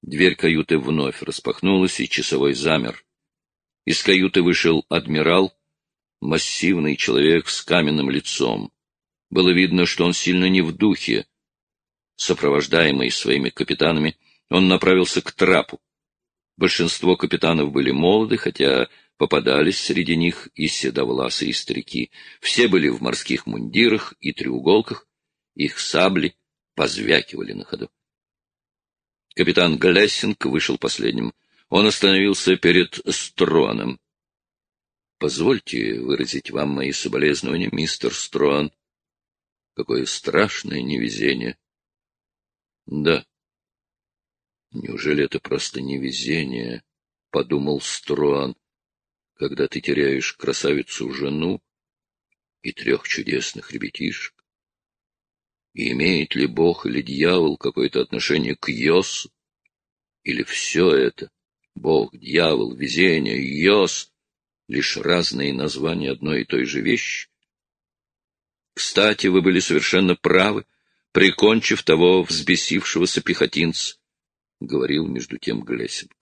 Дверь каюты вновь распахнулась, и часовой замер. Из каюты вышел адмирал, массивный человек с каменным лицом. Было видно, что он сильно не в духе. Сопровождаемый своими капитанами, он направился к трапу. Большинство капитанов были молоды, хотя попадались среди них и седовласые старики. Все были в морских мундирах и треуголках, их сабли позвякивали на ходу. Капитан Глессинг вышел последним. Он остановился перед Строаном. — Позвольте выразить вам мои соболезнования, мистер Строан. Какое страшное невезение. — Да. — Неужели это просто невезение? — подумал Строан, — когда ты теряешь красавицу-жену и 3 чудесных ребятишек. И имеет ли Бог или дьявол какое-то отношение к Йосу? Или все это — Бог, дьявол, везение, Йос — лишь разные названия одной и той же вещи? Кстати, вы были совершенно правы, прикончив того взбесившегося пехотинца, — говорил между тем Глессинг.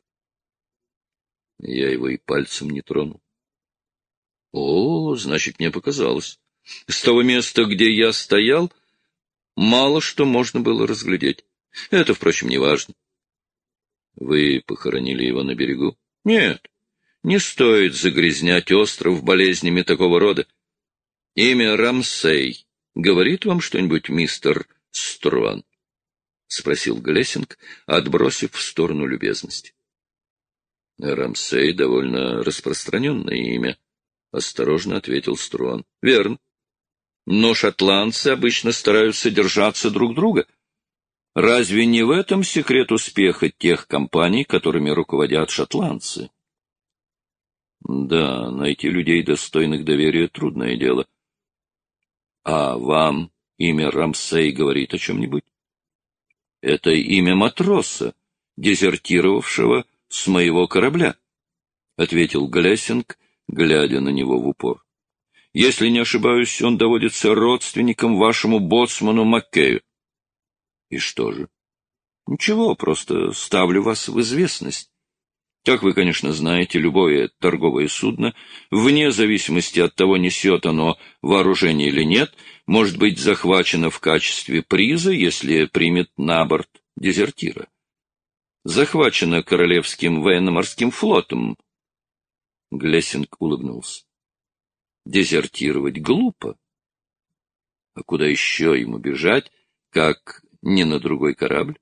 Я его и пальцем не тронул. О, значит, мне показалось. С того места, где я стоял, мало что можно было разглядеть. Это, впрочем, не важно. Вы похоронили его на берегу? Нет, не стоит загрязнять остров болезнями такого рода. Имя Рамсей говорит вам что-нибудь, мистер Струан? — спросил Глессинг, отбросив в сторону любезности. — Рамсей — довольно распространенное имя, — осторожно ответил Струан. — Верно. Но шотландцы обычно стараются держаться друг друга. Разве не в этом секрет успеха тех компаний, которыми руководят шотландцы? Да, найти людей, достойных доверия, трудное дело. А вам имя Рамсей говорит о чем-нибудь? Это имя матроса, дезертировавшего с моего корабля, — ответил Глессинг, глядя на него в упор. Если не ошибаюсь, он доводится родственником вашему боцману Маккею. И что же? Ничего, просто ставлю вас в известность. Как вы, конечно, знаете, любое торговое судно, вне зависимости от того, несет оно вооружение или нет, может быть захвачено в качестве приза, если примет на борт дезертира. Захвачено Королевским военно-морским флотом. Глессинг улыбнулся. Дезертировать глупо. А куда еще ему бежать, как не на другой корабль?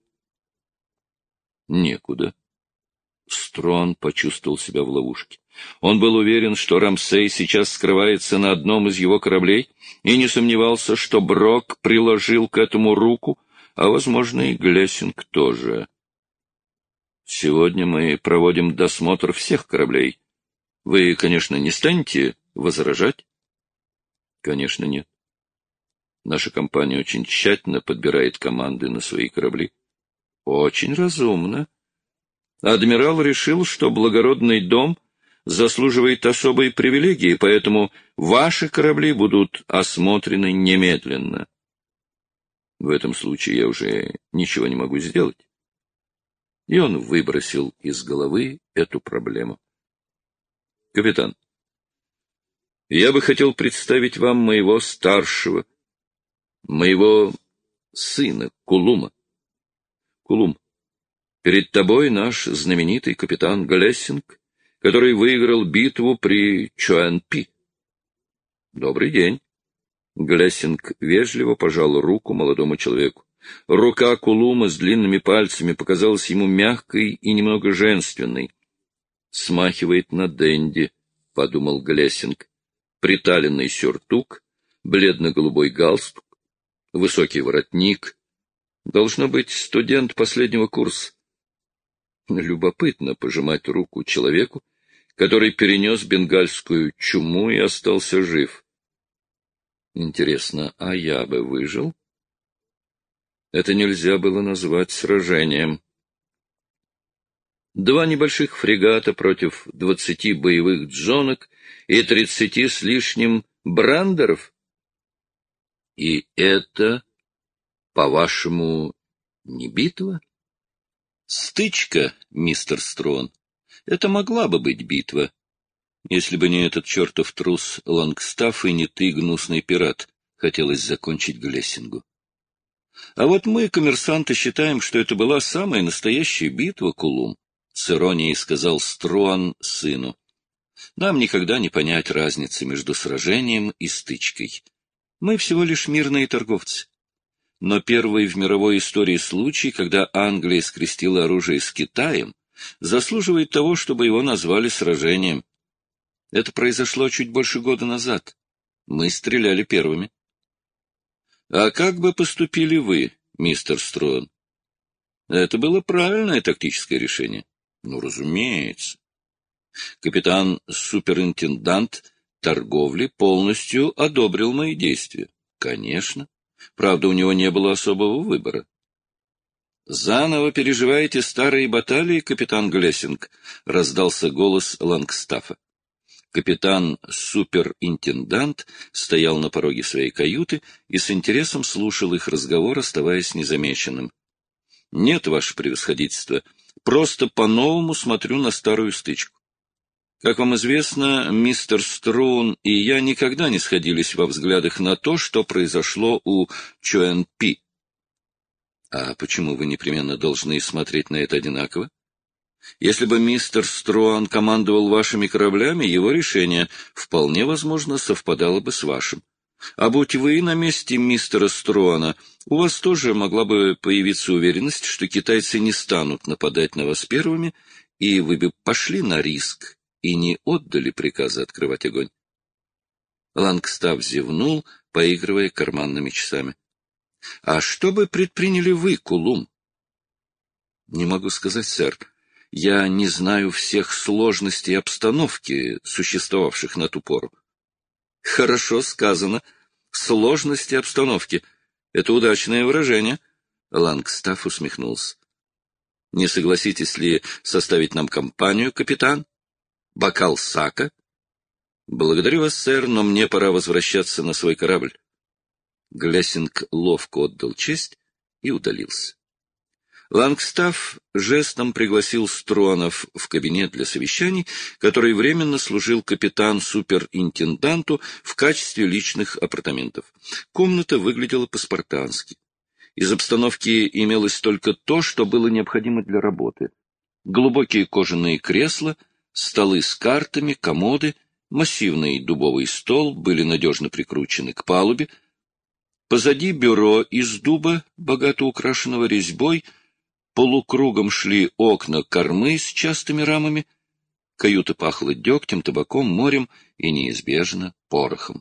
Некуда. Струан почувствовал себя в ловушке. Он был уверен, что Рамсей сейчас скрывается на одном из его кораблей, и не сомневался, что Брок приложил к этому руку, а, возможно, и Глессинг тоже. Сегодня мы проводим досмотр всех кораблей. Вы, конечно, не станете возражать? Конечно, нет. Наша компания очень тщательно подбирает команды на свои корабли. Очень разумно. Адмирал решил, что благородный дом заслуживает особой привилегии, поэтому ваши корабли будут осмотрены немедленно. В этом случае я уже ничего не могу сделать. И он выбросил из головы эту проблему. Капитан, я бы хотел представить вам моего старшего, моего сына Кулума. Кулум, перед тобой наш знаменитый капитан Глессинг, который выиграл битву при Чуанпи. Добрый день. Глессинг вежливо пожал руку молодому человеку. Рука Кулума с длинными пальцами показалась ему мягкой и немного женственной. Смахивает на денди, — подумал Глессинг. Приталенный сюртук, бледно-голубой галстук, высокий воротник. Должно быть студент последнего курса. Любопытно пожимать руку человеку, который перенес бенгальскую чуму и остался жив. Интересно, а я бы выжил? Это нельзя было назвать сражением. 2 небольших фрегата против 20 боевых джонок и 30 с лишним брандеров? И это, по-вашему, не битва? Стычка, мистер Строн. Это могла бы быть битва, если бы не этот чертов трус Лангстафф и не ты, гнусный пират, хотелось закончить Глессингу. А вот мы, коммерсанты, считаем, что это была самая настоящая битва, Кулум, — с иронией сказал Струан сыну. Нам никогда не понять разницы между сражением и стычкой. Мы всего лишь мирные торговцы. Но первый в мировой истории случай, когда Англия скрестила оружие с Китаем, заслуживает того, чтобы его назвали сражением. Это произошло чуть больше года назад. Мы стреляли первыми. А как бы поступили вы, мистер Строн? Это было правильное тактическое решение. Ну, разумеется. Капитан-суперинтендант торговли полностью одобрил мои действия. Конечно. Правда, у него не было особого выбора. «Заново переживаете старые баталии, капитан Глессинг?» — раздался голос Лангстаффа. Капитан-суперинтендант стоял на пороге своей каюты и с интересом слушал их разговор, оставаясь незамеченным. «Нет, ваше превосходительство, просто по-новому смотрю на старую стычку. Как вам известно, мистер Струн и я никогда не сходились во взглядах на то, что произошло у Чуэн-Пи. А почему вы непременно должны смотреть на это одинаково? Если бы мистер Струан командовал вашими кораблями, его решение вполне возможно совпадало бы с вашим. А будь вы на месте мистера Струана, у вас тоже могла бы появиться уверенность, что китайцы не станут нападать на вас первыми, и вы бы пошли на риск и не отдали приказа открывать огонь. Лангстафф зевнул, поигрывая карманными часами. — А что бы предприняли вы, Кулум? — Не могу сказать, сэр. Я не знаю всех сложностей обстановки, существовавших на ту пору. — Хорошо сказано. Сложности обстановки. Это удачное выражение. Лангстафф усмехнулся. — Не согласитесь ли составить нам компанию, капитан? Бокал сака? — Благодарю вас, сэр, но мне пора возвращаться на свой корабль. Глессинг ловко отдал честь и удалился. Лангстафф жестом пригласил Струанов в кабинет для совещаний, который временно служил капитан-суперинтенданту в качестве личных апартаментов. Комната выглядела по-спартански. Из обстановки имелось только то, что было необходимо для работы. Глубокие кожаные кресла, столы с картами, комоды, массивный дубовый стол были надежно прикручены к палубе. Позади бюро из дуба, богато украшенного резьбой, полукругом шли окна кормы с частыми рамами. Каюта пахла дегтем, табаком, морем и неизбежно порохом.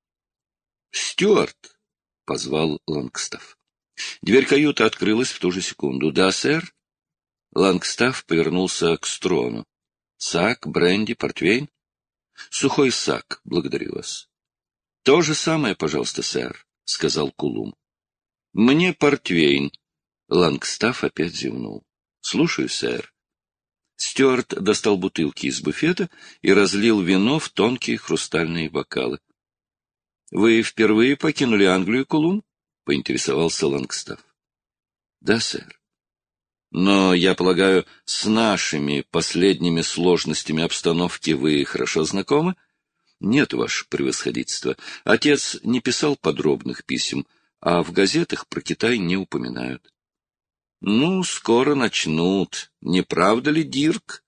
«Стюарт!» — позвал Лангстафф. Дверь каюты открылась в ту же секунду. «Да, сэр?» Лангстафф повернулся к Струану. «Сак, бренди, портвейн?» «Сухой сак, благодарю вас». «То же самое, пожалуйста, сэр», — сказал Кулум. «Мне портвейн». Лангстафф опять зевнул. «Слушаю, сэр». Стюарт достал бутылки из буфета и разлил вино в тонкие хрустальные бокалы. — Вы впервые покинули Англию, Кулум? — поинтересовался Лангстафф. — Да, сэр. — Но, я полагаю, с нашими последними сложностями обстановки вы хорошо знакомы? — Нет, ваше превосходительство. Отец не писал подробных писем, а в газетах про Китай не упоминают. — Ну, скоро начнут. Не правда ли, Дирк?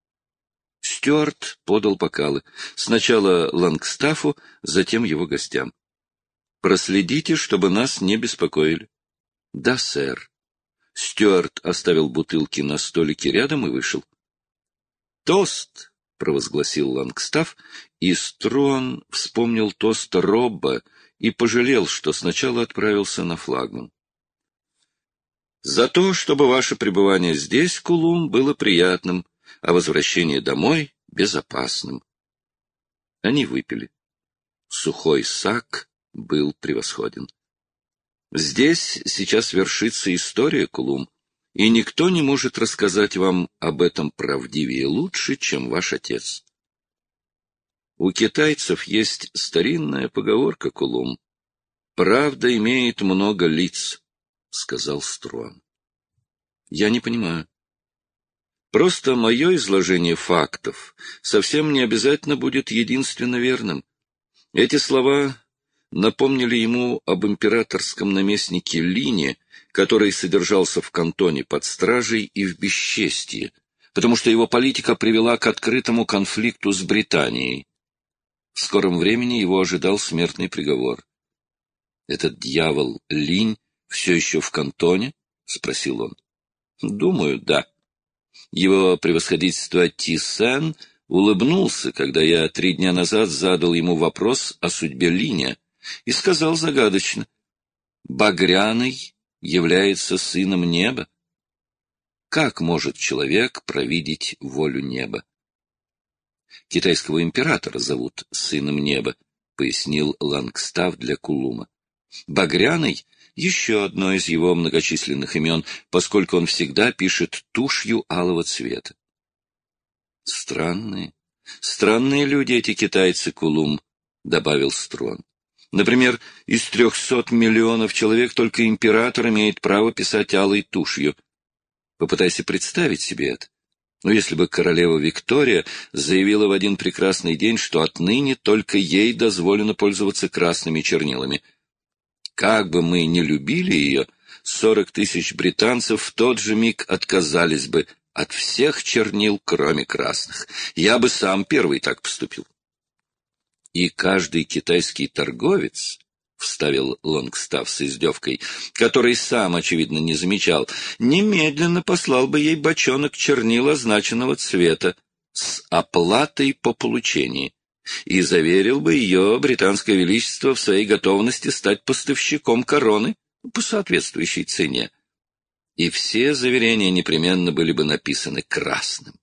Стюарт подал бокалы. Сначала Лангстаффу, затем его гостям. — Проследите, чтобы нас не беспокоили. — Да, сэр. Стюарт оставил бутылки на столике рядом и вышел. — Тост! — провозгласил Лангстафф, и Струан вспомнил тост Робба и пожалел, что сначала отправился на флагман. За то, чтобы ваше пребывание здесь, Кулум, было приятным, а возвращение домой — безопасным. Они выпили. Сухой сак был превосходен. Здесь сейчас вершится история, Кулум, и никто не может рассказать вам об этом правдивее лучше, чем ваш отец. У китайцев есть старинная поговорка, Кулум. «Правда имеет много лиц», — сказал Струан. — Я не понимаю. Просто мое изложение фактов совсем не обязательно будет единственно верным. Эти слова напомнили ему об императорском наместнике Лине, который содержался в кантоне под стражей и в бесчестии, потому что его политика привела к открытому конфликту с Британией. В скором времени его ожидал смертный приговор. «Этот дьявол Линь все еще в кантоне?» — спросил он. «Думаю, да. Его превосходительство Ти-Сен улыбнулся, когда я 3 дня назад задал ему вопрос о судьбе Линя, и сказал загадочно: «Багряный является сыном неба». Как может человек провидеть волю неба? Китайского императора зовут сыном неба, пояснил Лангстаф для Кулума. Багряный — еще одно из его многочисленных имен, поскольку он всегда пишет тушью алого цвета. Странные люди эти китайцы, Кулум, — добавил Строн. Например, из 300 миллионов человек только император имеет право писать алой тушью. Попытайся представить себе это. Но если бы королева Виктория заявила в один прекрасный день, что отныне только ей дозволено пользоваться красными чернилами. Как бы мы ни любили ее, 40 тысяч британцев в тот же миг отказались бы от всех чернил, кроме красных. Я бы сам первый так поступил. И каждый китайский торговец, — вставил Лонгстаф с издевкой, который сам, очевидно, не замечал, — немедленно послал бы ей бочонок чернил означенного цвета с оплатой по получении и заверил бы ее британское величество в своей готовности стать поставщиком короны по соответствующей цене. И все заверения непременно были бы написаны красным.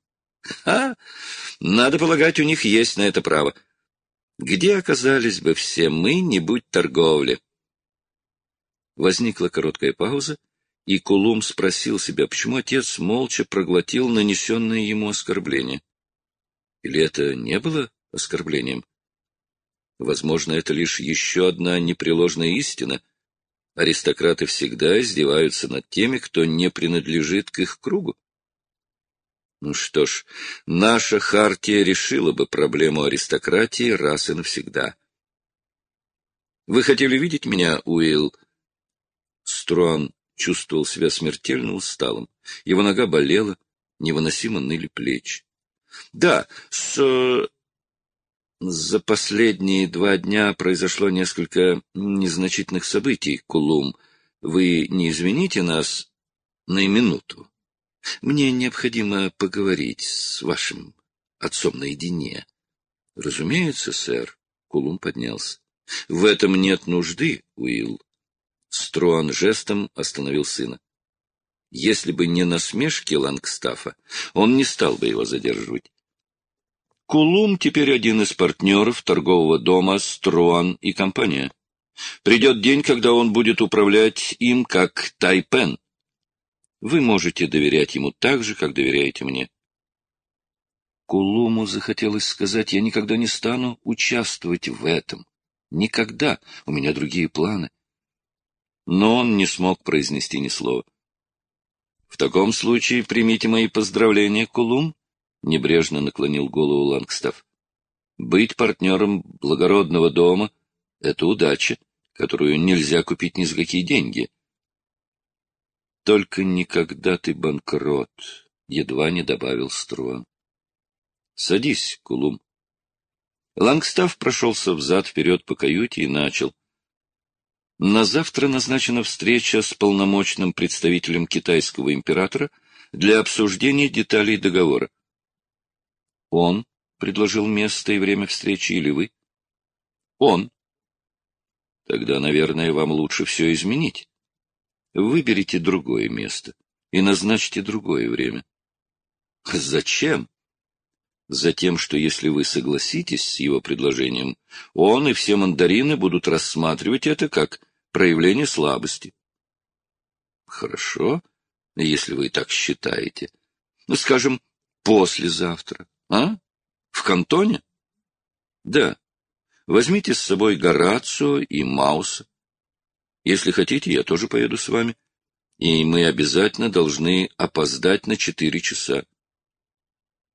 Надо полагать, у них есть на это право. Где оказались бы все мы, не будь торговли? Возникла короткая пауза, и Кулум спросил себя, почему отец молча проглотил нанесенное ему оскорбление. Или это не было оскорблением? Возможно, это лишь еще одна непреложная истина. Аристократы всегда издеваются над теми, кто не принадлежит к их кругу. Ну что ж, наша хартия решила бы проблему аристократии раз и навсегда. Вы хотели видеть меня, Уилл? Струан чувствовал себя смертельно усталым. Его нога болела, невыносимо ныли плечи. Да, за последние 2 дня произошло несколько незначительных событий, Кулум. Вы не извините нас на минуту? Мне необходимо поговорить с вашим отцом наедине. — Разумеется, сэр. Кулум поднялся. — В этом нет нужды, Уилл. Струан жестом остановил сына. Если бы не насмешки Лангстафа, он не стал бы его задерживать. Кулум теперь один из партнеров торгового дома «Струан и компания». Придет день, когда он будет управлять им как Тайпен. Вы можете доверять ему так же, как доверяете мне. Кулуму захотелось сказать: я никогда не стану участвовать в этом. Никогда. У меня другие планы. Но он не смог произнести ни слова. В таком случае примите мои поздравления, Кулум, — небрежно наклонил голову Лангстаф. Быть партнером благородного дома — это удача, которую нельзя купить ни за какие деньги. Только никогда ты банкрот, — едва не добавил Струан. Садись, Кулум. Лангстаф прошелся взад-вперед по каюте и начал. На завтра назначена встреча с полномочным представителем китайского императора для обсуждения деталей договора. Он предложил место и время встречи или вы? Он. Тогда, наверное, вам лучше все изменить. Выберите другое место и назначьте другое время. Зачем? Затем, что если вы согласитесь с его предложением, он и все мандарины будут рассматривать это как проявление слабости. Хорошо, если вы так считаете. Ну, скажем, послезавтра. В Кантоне? Да. Возьмите с собой Горацио и Мауса. Если хотите, я тоже поеду с вами. И мы обязательно должны опоздать на 4 часа.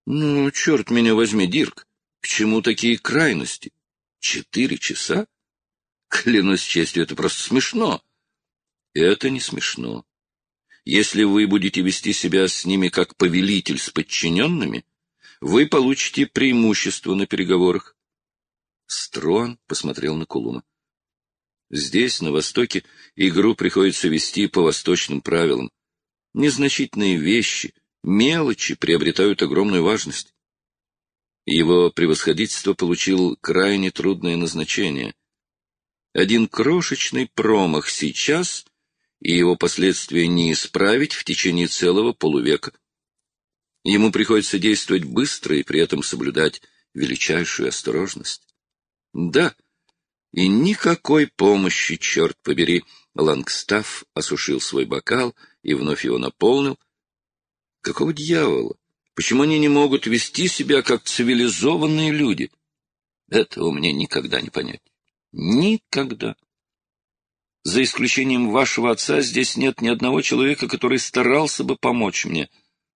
Ну, черт меня возьми, Дирк, к чему такие крайности? 4 часа? Клянусь честью, это просто смешно. Это не смешно. Если вы будете вести себя с ними как повелитель с подчиненными, вы получите преимущество на переговорах. Строн посмотрел на Кулума. Здесь, на Востоке, игру приходится вести по восточным правилам. Незначительные вещи, мелочи приобретают огромную важность. Его превосходительство получил крайне трудное назначение. Один крошечный промах сейчас, и его последствия не исправить в течение целого полувека. Ему приходится действовать быстро и при этом соблюдать величайшую осторожность. Да, и никакой помощи, черт побери. Лангстафф осушил свой бокал и вновь его наполнил. Какого дьявола? Почему они не могут вести себя как цивилизованные люди? Этого мне никогда не понять. Никогда. За исключением вашего отца здесь нет ни одного человека, который старался бы помочь мне.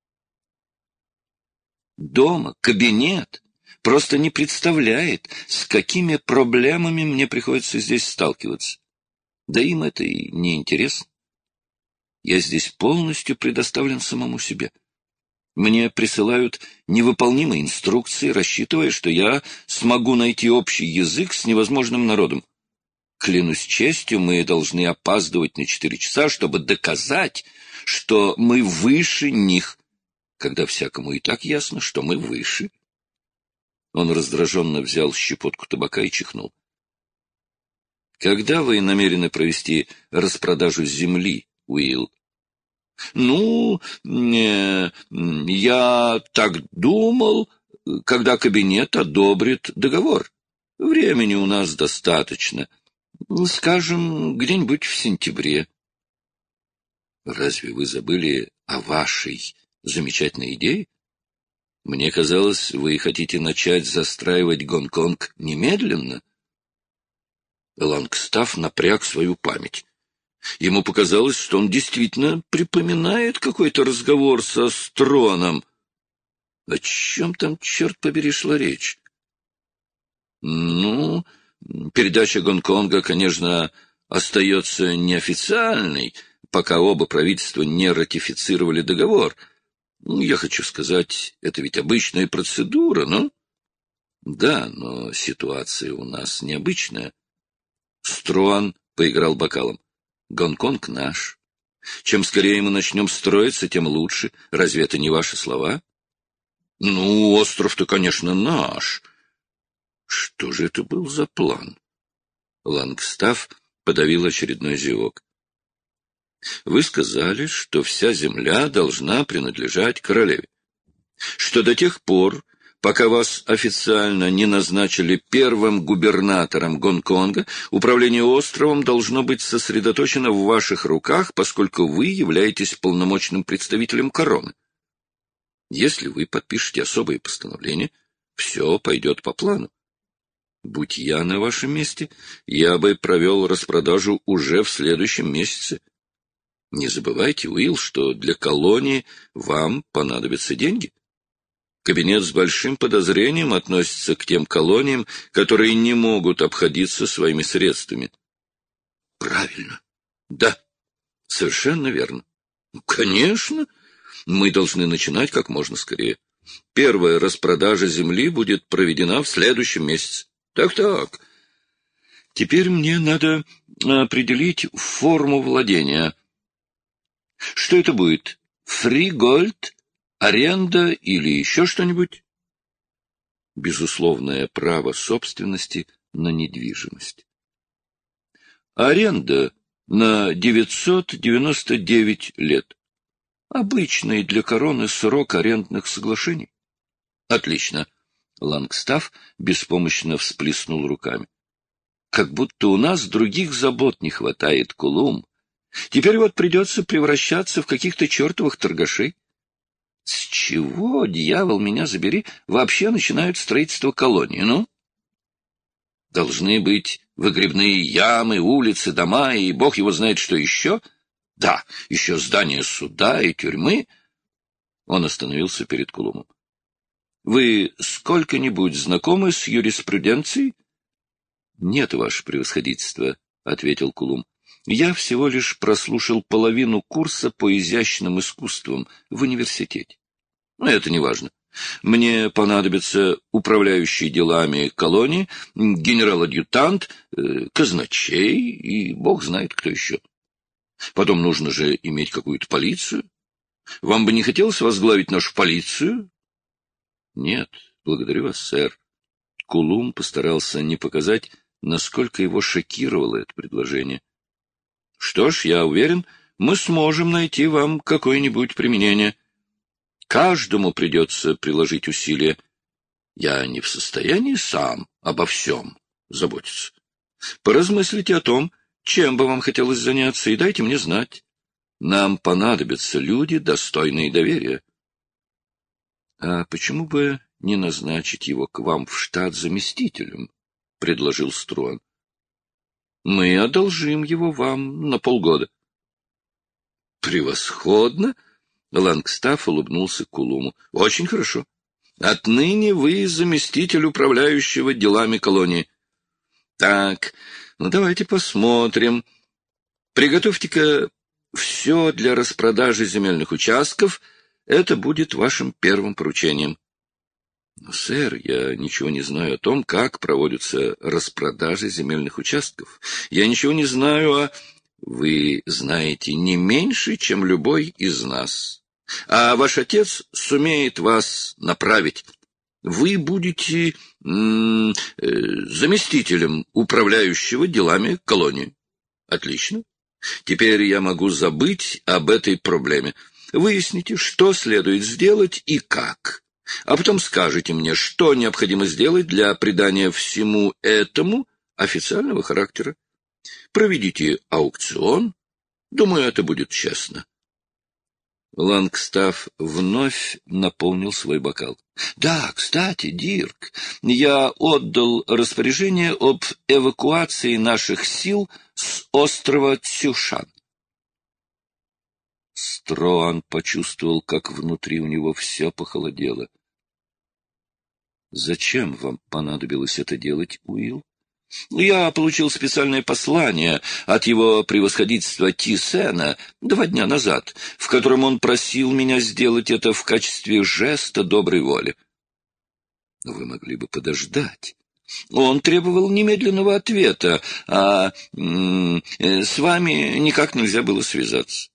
Дома, кабинет просто не представляет, с какими проблемами мне приходится здесь сталкиваться. Да им это и не интересно. Я здесь полностью предоставлен самому себе. Мне присылают невыполнимые инструкции, рассчитывая, что я смогу найти общий язык с невозможным народом. Клянусь честью, мы должны опаздывать на 4 часа, чтобы доказать, что мы выше них, когда всякому и так ясно, что мы выше. Он раздраженно взял щепотку табака и чихнул. Когда вы намерены провести распродажу земли, Уилл? Ну, я так думал, когда кабинет одобрит договор. Времени у нас достаточно. Скажем, где-нибудь в сентябре. Разве вы забыли о вашей замечательной идее? Мне казалось, вы хотите начать застраивать Гонконг немедленно. Лангстафф напряг свою память. Ему показалось, что он действительно припоминает какой-то разговор со Строном. О чем там, черт побери, шла речь? Ну, передача Гонконга, конечно, остается неофициальной, пока оба правительства не ратифицировали договор. Ну, я хочу сказать, это ведь обычная процедура, ну? Да, но ситуация у нас необычная. Струан поиграл бокалом. Гонконг наш. Чем скорее мы начнем строиться, тем лучше. Разве это не ваши слова? Ну, остров-то, конечно, наш. Что же это был за план? Лангстафф подавил очередной зевок. Вы сказали, что вся земля должна принадлежать королеве. Что до тех пор, пока вас официально не назначили первым губернатором Гонконга, управление островом должно быть сосредоточено в ваших руках, поскольку вы являетесь полномочным представителем короны. Если вы подпишете особое постановление, все пойдет по плану. Будь я на вашем месте, я бы провел распродажу уже в следующем месяце. Не забывайте, Уилл, что для колонии вам понадобятся деньги. Кабинет с большим подозрением относится к тем колониям, которые не могут обходиться своими средствами. Правильно. Да, совершенно верно. Конечно, мы должны начинать как можно скорее. Первая распродажа земли будет проведена в следующем месяце. Так. Теперь мне надо определить форму владения. Что это будет? Фригольд? Аренда или еще что-нибудь? Безусловное право собственности на недвижимость. Аренда на 999 лет. Обычный для короны срок арендных соглашений. Отлично. Лангстафф беспомощно всплеснул руками. Как будто у нас других забот не хватает, Кулум. Теперь вот придется превращаться в каких-то чертовых торгашей. С чего, дьявол, меня забери, вообще начинают строительство колонии, ну? Должны быть выгребные ямы, улицы, дома и бог его знает что еще. Да, еще здание суда и тюрьмы. Он остановился перед Кулумом. Вы сколько-нибудь знакомы с юриспруденцией? — Нет, ваше превосходительство, — ответил Кулум. — Я всего лишь прослушал половину курса по изящным искусствам в университете. Но это не важно. Мне понадобится управляющий делами колонии, генерал-адъютант, казначей и бог знает кто еще. Потом нужно же иметь какую-то полицию. Вам бы не хотелось возглавить нашу полицию? — Нет, благодарю вас, сэр. Кулум постарался не показать, насколько его шокировало это предложение. — Что ж, я уверен, мы сможем найти вам какое-нибудь применение. Каждому придется приложить усилия. Я не в состоянии сам обо всем заботиться. Поразмыслите о том, чем бы вам хотелось заняться, и дайте мне знать. Нам понадобятся люди, достойные доверия. — А почему бы не назначить его к вам в штат заместителем? — предложил Струан. — Мы одолжим его вам на полгода. — Превосходно! — Лангстафф улыбнулся Кулуму. — Очень хорошо. Отныне вы заместитель управляющего делами колонии. Так, ну давайте посмотрим. Приготовьте-ка все для распродажи земельных участков. Это будет вашим первым поручением. — Сэр, я ничего не знаю о том, как проводятся распродажи земельных участков. Я ничего не знаю о... Вы знаете не меньше, чем любой из нас. А ваш отец сумеет вас направить. Вы будете заместителем управляющего делами колонии. Отлично. Теперь я могу забыть об этой проблеме. Выясните, что следует сделать и как. А потом скажете мне, что необходимо сделать для придания всему этому официального характера. Проведите аукцион. Думаю, это будет честно. Лангстафф вновь наполнил свой бокал. — Да, кстати, Дирк, я отдал распоряжение об эвакуации наших сил с острова Цюшан. Строан почувствовал, как внутри у него все похолодело. — Зачем вам понадобилось это делать, Уилл? Я получил специальное послание от его превосходительства Ти-Сена 2 дня назад, в котором он просил меня сделать это в качестве жеста доброй воли. Вы могли бы подождать. Он требовал немедленного ответа, а с вами никак нельзя было связаться.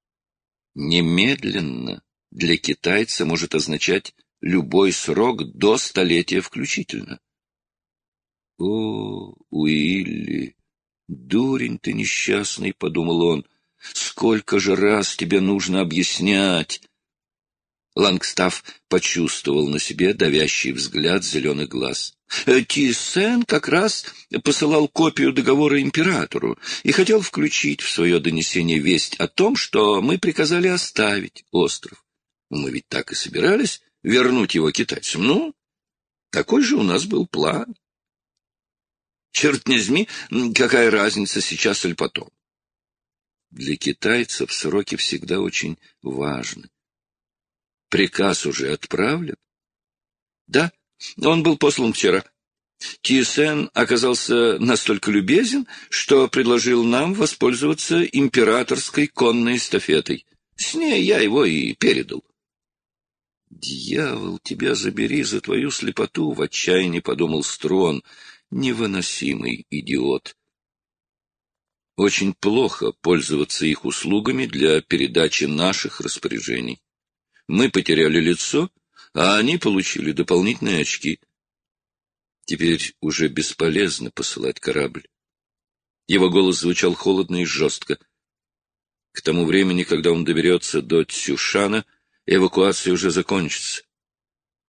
Немедленно для китайца может означать любой срок до 100-летия включительно. — О, Уилли, дурень ты несчастный, — подумал он, — сколько же раз тебе нужно объяснять? Лангстафф почувствовал на себе давящий взгляд зеленых глаз. Ти-Сен как раз посылал копию договора императору и хотел включить в свое донесение весть о том, что мы приказали оставить остров. Мы ведь так и собирались вернуть его китайцам. Ну, такой же у нас был план. Черт не возьми, какая разница сейчас или потом? Для китайцев сроки всегда очень важны. Приказ уже отправлен? Да, он был послан вчера. Ти-Сен оказался настолько любезен, что предложил нам воспользоваться императорской конной эстафетой. С ней я его и передал. «Дьявол, тебя забери за твою слепоту!» — в отчаянии подумал Строн. Невыносимый идиот. Очень плохо пользоваться их услугами для передачи наших распоряжений. Мы потеряли лицо, а они получили дополнительные очки. Теперь уже бесполезно посылать корабль. Его голос звучал холодно и жестко. К тому времени, когда он доберется до Цюшана, эвакуация уже закончится.